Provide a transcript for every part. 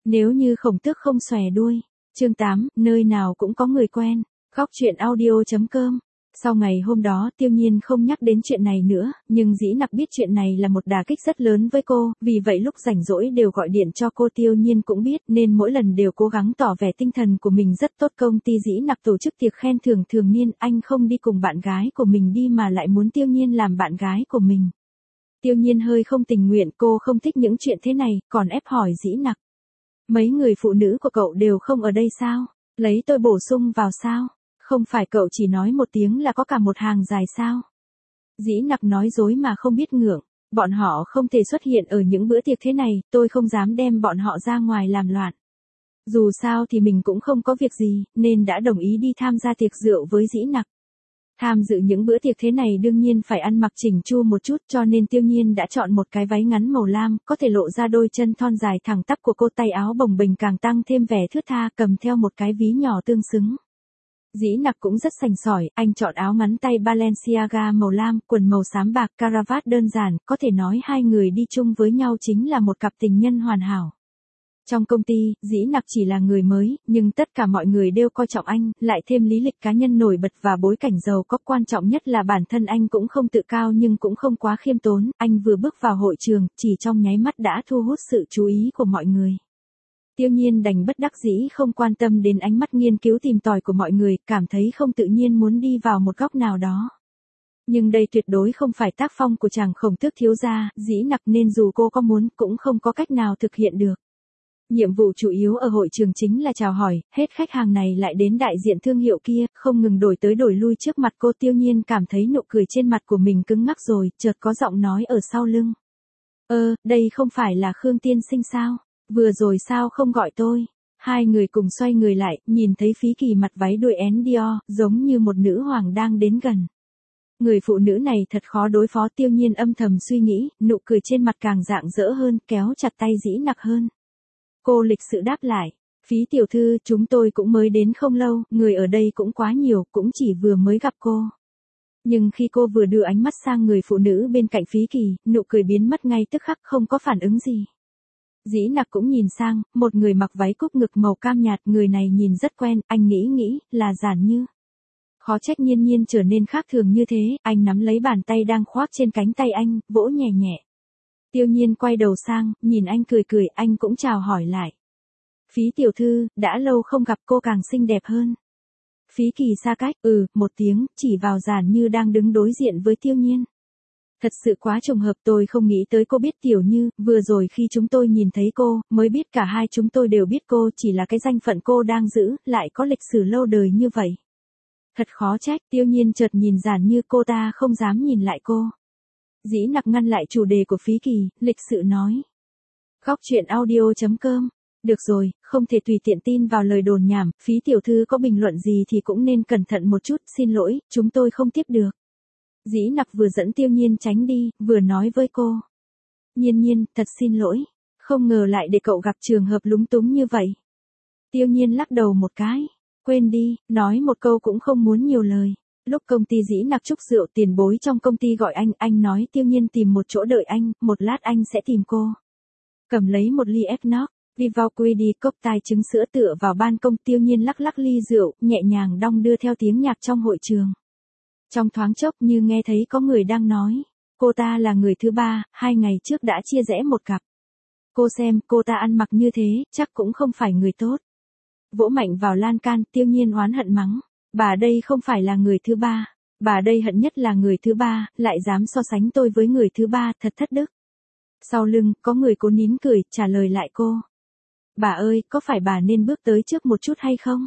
Nếu như khổng tước không xòe đuôi. Chương 8, nơi nào cũng có người quen. Góc truyện audio.com. Sau ngày hôm đó Tiêu Nhiên không nhắc đến chuyện này nữa, nhưng Dĩ Nặc biết chuyện này là một đả kích rất lớn với cô, vì vậy lúc rảnh rỗi đều gọi điện cho cô. Tiêu Nhiên cũng biết nên mỗi lần đều cố gắng tỏ vẻ tinh thần của mình rất tốt. Công ty Dĩ Nặc tổ chức tiệc khen thưởng thường niên, anh không đi cùng bạn gái của mình đi mà lại muốn Tiêu Nhiên làm bạn gái của mình. Tiêu Nhiên hơi không tình nguyện, cô không thích những chuyện thế này, còn ép hỏi Dĩ Nặc. Mấy người phụ nữ của cậu đều không ở đây sao? Lấy tôi bổ sung vào sao? Không phải cậu chỉ nói một tiếng là có cả một hàng dài sao? Dĩ Nặc nói dối mà không biết ngượng. Bọn họ không thể xuất hiện ở những bữa tiệc thế này, tôi không dám đem bọn họ ra ngoài làm loạn. Dù sao thì mình cũng không có việc gì, nên đã đồng ý đi tham gia tiệc rượu với Dĩ Nặc. Tham dự những bữa tiệc thế này đương nhiên phải ăn mặc chỉnh chu một chút, cho nên Tiêu Nhiên đã chọn một cái váy ngắn màu lam, có thể lộ ra đôi chân thon dài thẳng tắp của cô. Tay áo bồng bềnh càng tăng thêm vẻ thướt tha, cầm theo một cái ví nhỏ tương xứng. Dĩ Nặc cũng rất sành sỏi, anh chọn áo ngắn tay Balenciaga màu lam, quần màu xám bạc, caravat đơn giản, có thể nói hai người đi chung với nhau chính là một cặp tình nhân hoàn hảo. Trong công ty, Dĩ Nặc chỉ là người mới, nhưng tất cả mọi người đều coi trọng anh, lại thêm lý lịch cá nhân nổi bật và bối cảnh giàu có. Quan trọng nhất là bản thân anh cũng không tự cao nhưng cũng không quá khiêm tốn, anh vừa bước vào hội trường, chỉ trong nháy mắt đã thu hút sự chú ý của mọi người. Tiêu Nhiên đành bất đắc dĩ không quan tâm đến ánh mắt nghiên cứu tìm tòi của mọi người, cảm thấy không tự nhiên muốn đi vào một góc nào đó. Nhưng đây tuyệt đối không phải tác phong của chàng Khổng Tước thiếu gia, Dĩ Nặc, nên dù cô có muốn cũng không có cách nào thực hiện được. Nhiệm vụ chủ yếu ở hội trường chính là chào hỏi, hết khách hàng này lại đến đại diện thương hiệu kia, không ngừng đổi tới đổi lui trước mặt cô. Tiêu Nhiên cảm thấy nụ cười trên mặt của mình cứng ngắc rồi, chợt có giọng nói ở sau lưng. Đây không phải là Khương tiên sinh sao? Vừa rồi sao không gọi tôi? Hai người cùng xoay người lại, nhìn thấy Phí Kỳ mặt váy đuôi én Dior, giống như một nữ hoàng đang đến gần. Người phụ nữ này thật khó đối phó. Tiêu Nhiên âm thầm suy nghĩ, nụ cười trên mặt càng rạng rỡ hơn, kéo chặt tay Dĩ Nặc hơn. Cô lịch sự đáp lại, Phí tiểu thư, chúng tôi cũng mới đến không lâu, người ở đây cũng quá nhiều, cũng chỉ vừa mới gặp cô. Nhưng khi cô vừa đưa ánh mắt sang người phụ nữ bên cạnh Phí Kỳ, nụ cười biến mất ngay tức khắc, không có phản ứng gì. Dĩ Nặc cũng nhìn sang, một người mặc váy cúc ngực màu cam nhạt, người này nhìn rất quen, anh nghĩ, là Giản Như. Khó trách Nhiên Nhiên trở nên khác thường như thế, anh nắm lấy bàn tay đang khoác trên cánh tay anh, vỗ nhẹ nhẹ. Tiêu Nhiên quay đầu sang, nhìn anh cười, anh cũng chào hỏi lại. Phí tiểu thư, đã lâu không gặp, cô càng xinh đẹp hơn. Phí Kỳ xa cách, một tiếng, chỉ vào Giản Như đang đứng đối diện với Tiêu Nhiên. Thật sự quá trùng hợp, tôi không nghĩ tới cô biết Tiểu Như, vừa rồi khi chúng tôi nhìn thấy cô, mới biết cả hai chúng tôi đều biết cô, chỉ là cái danh phận cô đang giữ, lại có lịch sử lâu đời như vậy. Thật khó trách. Tiêu Nhiên chợt nhìn Giản Như, cô ta không dám nhìn lại cô. Dĩ Nặc ngăn lại chủ đề của Phí Kỳ, lịch sự nói. Góc truyện audio.com. Được rồi, không thể tùy tiện tin vào lời đồn nhảm, Phí tiểu thư có bình luận gì thì cũng nên cẩn thận một chút, xin lỗi, chúng tôi không tiếp được. Dĩ Nặc vừa dẫn Tiêu Nhiên tránh đi, vừa nói với cô. Nhiên, thật xin lỗi, không ngờ lại để cậu gặp trường hợp lúng túng như vậy. Tiêu Nhiên lắc đầu một cái, quên đi, nói một câu cũng không muốn nhiều lời. Lúc công ty Dĩ Nặc chúc rượu, tiền bối trong công ty gọi anh nói Tiêu Nhiên tìm một chỗ đợi anh, một lát anh sẽ tìm cô. Cầm lấy một ly Eggnog, Vivaldi cốc tai trứng sữa tựa vào ban công. Tiêu Nhiên lắc ly rượu, nhẹ nhàng đong đưa theo tiếng nhạc trong hội trường. Trong thoáng chốc như nghe thấy có người đang nói, cô ta là người thứ ba, 2 ngày trước đã chia rẽ một cặp. Cô xem, cô ta ăn mặc như thế, chắc cũng không phải người tốt. Vỗ mạnh vào lan can, Tiêu Nhiên oán hận mắng, bà đây không phải là người thứ ba, bà đây hận nhất là người thứ ba, lại dám so sánh tôi với người thứ ba, thật thất đức. Sau lưng, có người cố nín cười, trả lời lại cô. Bà ơi, có phải bà nên bước tới trước một chút hay không?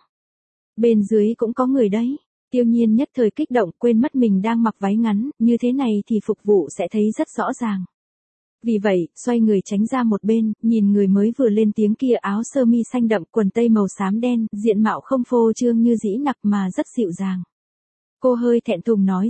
Bên dưới cũng có người đấy. Tiêu Nhiên nhất thời kích động, quên mất mình đang mặc váy ngắn, như thế này thì phục vụ sẽ thấy rất rõ ràng. Vì vậy, xoay người tránh ra một bên, nhìn người mới vừa lên tiếng kia, áo sơ mi xanh đậm, quần tây màu xám đen, diện mạo không phô trương như Dĩ Nặc mà rất dịu dàng. Cô hơi thẹn thùng nói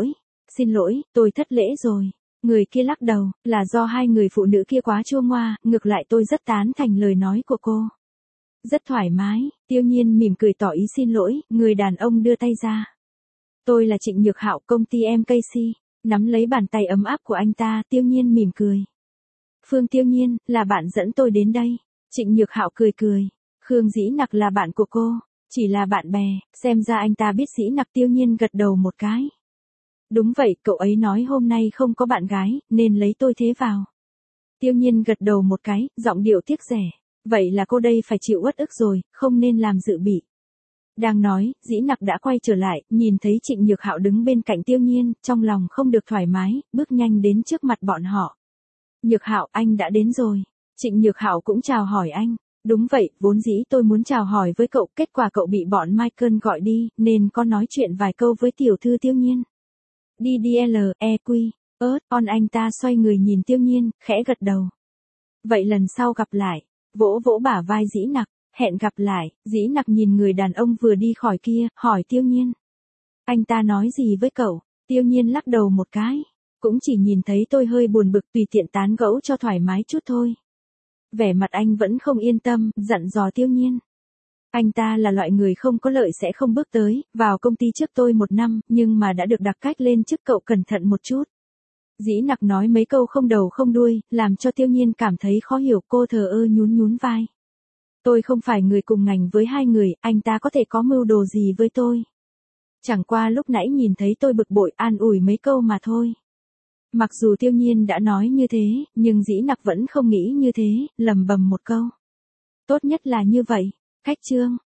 xin lỗi, tôi thất lễ rồi. Người kia lắc đầu, là do hai người phụ nữ kia quá chua ngoa, ngược lại tôi rất tán thành lời nói của cô. Rất thoải mái. Tiêu Nhiên mỉm cười tỏ ý xin lỗi, người đàn ông đưa tay ra. Tôi là Trịnh Nhược Hạo, công ty MKC. Nắm lấy bàn tay ấm áp của anh ta, Tiêu Nhiên mỉm cười. Phương Tiêu Nhiên, là bạn dẫn tôi đến đây. Trịnh Nhược Hạo cười cười. Khương Dĩ Nặc là bạn của cô. Chỉ là bạn bè, xem ra anh ta biết Dĩ Nặc. Tiêu Nhiên gật đầu một cái. Đúng vậy, cậu ấy nói hôm nay không có bạn gái, nên lấy tôi thế vào. Tiêu Nhiên gật đầu một cái, giọng điệu tiếc rẻ. Vậy là cô đây phải chịu uất ức rồi, không nên làm dự bị. Đang nói, Dĩ Nặc đã quay trở lại, nhìn thấy Trịnh Nhược Hạo đứng bên cạnh Tiêu Nhiên, trong lòng không được thoải mái, bước nhanh đến trước mặt bọn họ. Nhược Hạo, anh đã đến rồi. Trịnh Nhược Hạo cũng chào hỏi anh. Đúng vậy, vốn dĩ tôi muốn chào hỏi với cậu, kết quả cậu bị bọn Michael gọi đi, nên có nói chuyện vài câu với tiểu thư Tiêu Nhiên. DDLEQ, anh ta xoay người nhìn Tiêu Nhiên, khẽ gật đầu. Vậy lần sau gặp lại, vỗ vỗ bả vai Dĩ Nặc, hẹn gặp lại. Dĩ Nặc nhìn người đàn ông vừa đi khỏi kia, hỏi Tiêu Nhiên. Anh ta nói gì với cậu? Tiêu Nhiên lắc đầu một cái. Cũng chỉ nhìn thấy tôi hơi buồn bực, tùy tiện tán gẫu cho thoải mái chút thôi. Vẻ mặt anh vẫn không yên tâm, dặn dò Tiêu Nhiên. Anh ta là loại người không có lợi sẽ không bước tới, vào công ty trước tôi 1 năm, nhưng mà đã được đặc cách lên chức, cậu cẩn thận một chút. Dĩ Nặc nói mấy câu không đầu không đuôi, làm cho Tiêu Nhiên cảm thấy khó hiểu. Cô thờ ơ nhún nhún vai. Tôi không phải người cùng ngành với hai người, anh ta có thể có mưu đồ gì với tôi. Chẳng qua lúc nãy nhìn thấy tôi bực bội, an ủi mấy câu mà thôi. Mặc dù Tiêu Nhiên đã nói như thế, nhưng Dĩ Nặc vẫn không nghĩ như thế, lẩm bẩm một câu. Tốt nhất là như vậy. Khách trương.